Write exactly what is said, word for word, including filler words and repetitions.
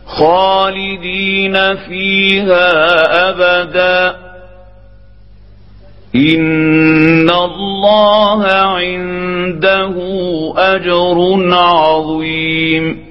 خالدين فيها أبدا إن الله عنده أجر عظيم.